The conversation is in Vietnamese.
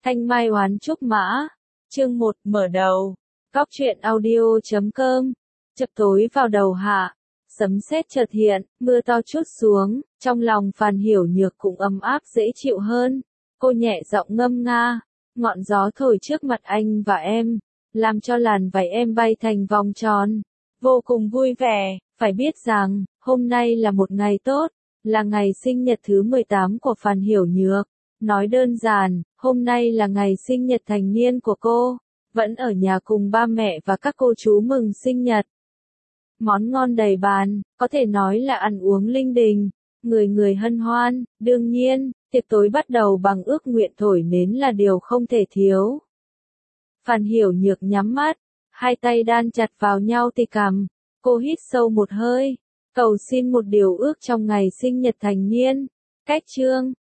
Thanh Mai oán trúc mã. Chương 1 mở đầu. Góc truyện audio.com. Chập tối vào đầu hạ, sấm sét chợt hiện, mưa to trút xuống, trong lòng Phan Hiểu Nhược cũng ấm áp dễ chịu hơn. Cô nhẹ giọng ngâm nga, ngọn gió thổi trước mặt anh và em, làm cho làn váy em bay thành vòng tròn. Vô cùng vui vẻ, phải biết rằng, hôm nay là một ngày tốt, là ngày sinh nhật thứ 18 của Phan Hiểu Nhược. Nói đơn giản, hôm nay là ngày sinh nhật thành niên của cô, vẫn ở nhà cùng ba mẹ và các cô chú mừng sinh nhật. Món ngon đầy bàn, có thể nói là ăn uống linh đình, người người hân hoan, đương nhiên, tiệc tối bắt đầu bằng ước nguyện thổi nến là điều không thể thiếu. Phan Hiểu Nhược nhắm mắt, hai tay đan chặt vào nhau thì cằm, cô hít sâu một hơi, cầu xin một điều ước trong ngày sinh nhật thành niên. Cách chương,